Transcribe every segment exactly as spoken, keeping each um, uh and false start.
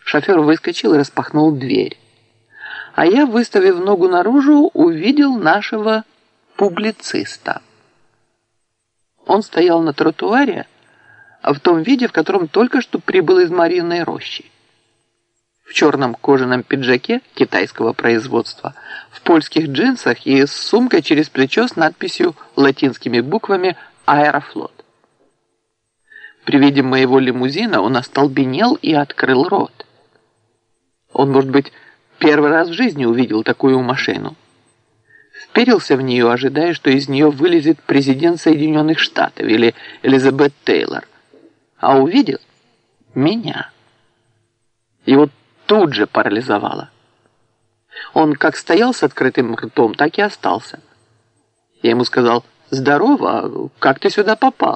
Шофер выскочил и распахнул дверь. А я, выставив ногу наружу, увидел нашего публициста. Он стоял на тротуаре, в том виде, в котором только что прибыл из Марьиной рощи. В черном кожаном пиджаке китайского производства, в польских джинсах и с сумкой через плечо с надписью латинскими буквами «Аэрофлот». При виде моего лимузина он остолбенел и открыл рот. Он, может быть, первый раз в жизни увидел такую машину. Вперился в нее, ожидая, что из нее вылезет президент Соединенных Штатов или Элизабет Тейлор. А увидел меня. Его тут же парализовало. Он как стоял с открытым ртом, так и остался. Я ему сказал: «Здорово, как ты сюда попал?»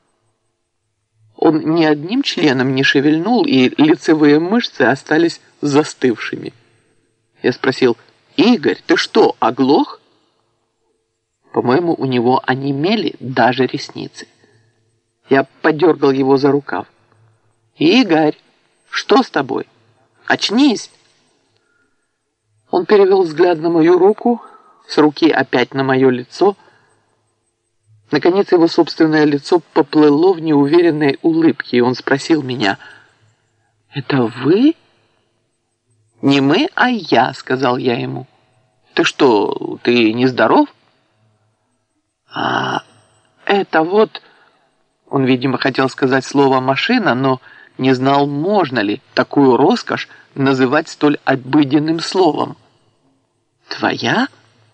Он ни одним членом не шевельнул, и лицевые мышцы остались застывшими. Я спросил: «Игорь, ты что, оглох?» По-моему, у него онемели даже ресницы. Я подергал его за рукав. «Игорь, что с тобой? Очнись!» Он перевел взгляд на мою руку, с руки опять на мое лицо. Наконец его собственное лицо поплыло в неуверенной улыбке, и он спросил меня: «Это вы?» «Не мы, а я», — сказал я ему. «Ты что, ты нездоров?» «А это вот...» Он, видимо, хотел сказать слово «машина», но не знал, можно ли такую роскошь называть столь обыденным словом. «Твоя?»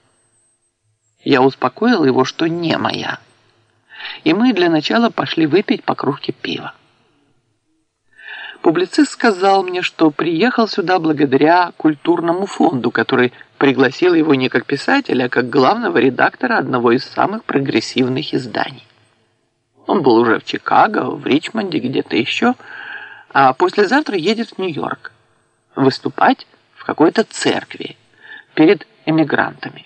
Я успокоил его, что не моя. И мы для начала пошли выпить по кружке пива. Публицист сказал мне, что приехал сюда благодаря культурному фонду, который пригласил его не как писателя, а как главного редактора одного из самых прогрессивных изданий. Он был уже в Чикаго, в Ричмонде, где-то еще, а послезавтра едет в Нью-Йорк выступать в какой-то церкви перед эмигрантами.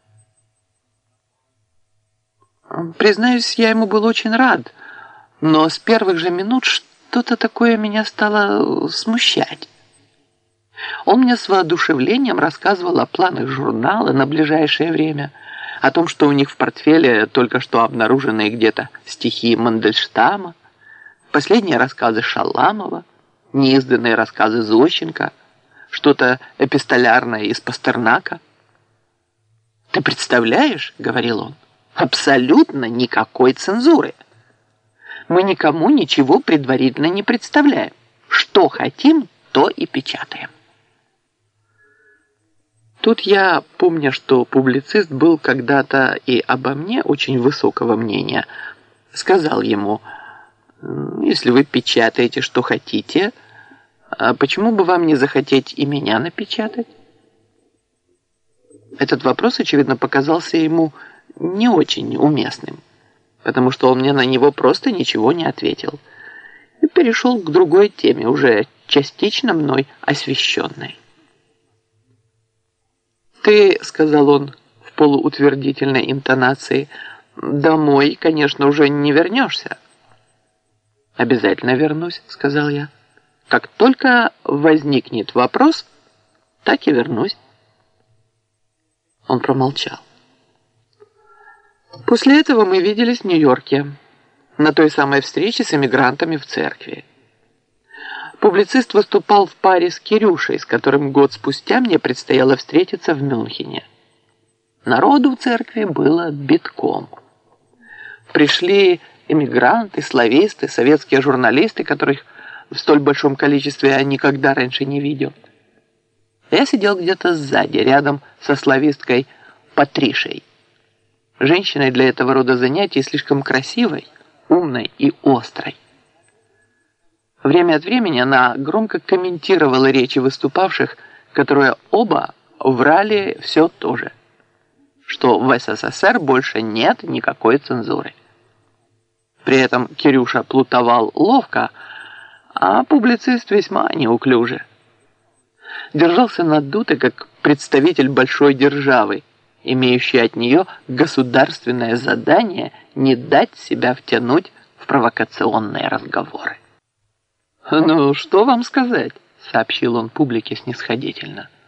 Признаюсь, я ему был очень рад, но с первых же минут что-то такое меня стало смущать. Он мне с воодушевлением рассказывал о планах журнала на ближайшее время, о том, что у них в портфеле только что обнаруженные где-то стихи Мандельштама, последние рассказы Шаламова, неизданные рассказы Зощенко, что-то эпистолярное из Пастернака. «Ты представляешь, — говорил он, — абсолютно никакой цензуры. Мы никому ничего предварительно не представляем. Что хотим, то и печатаем». Тут я, помня, что публицист был когда-то и обо мне очень высокого мнения, сказал ему: «Если вы печатаете, что хотите, а почему бы вам не захотеть и меня напечатать?» Этот вопрос, очевидно, показался ему не очень уместным, потому что он мне на него просто ничего не ответил и перешел к другой теме, уже частично мной освещенной. «Ты, — сказал он в полуутвердительной интонации, — домой, конечно, уже не вернешься». «Обязательно вернусь, — сказал я. Как только возникнет вопрос, так и вернусь». Он промолчал. После этого мы виделись в Нью-Йорке на той самой встрече с эмигрантами в церкви. Публицист выступал в паре с Кирюшей, с которым год спустя мне предстояло встретиться в Мюнхене. Народу в церкви было битком. Пришли эмигранты, слависты, советские журналисты, которых в столь большом количестве я никогда раньше не видел. Я сидел где-то сзади, рядом со слависткой Патришей, женщиной для этого рода занятий слишком красивой, умной и острой. Время от времени она громко комментировала речи выступавших, которые оба врали все то же, что в СССР больше нет никакой цензуры. При этом Кирюша плутовал ловко, а публицист весьма неуклюже. Держался надуто, как представитель большой державы, имеющий от нее государственное задание не дать себя втянуть в провокационные разговоры. «Ну, что вам сказать?» – сообщил он публике снисходительно.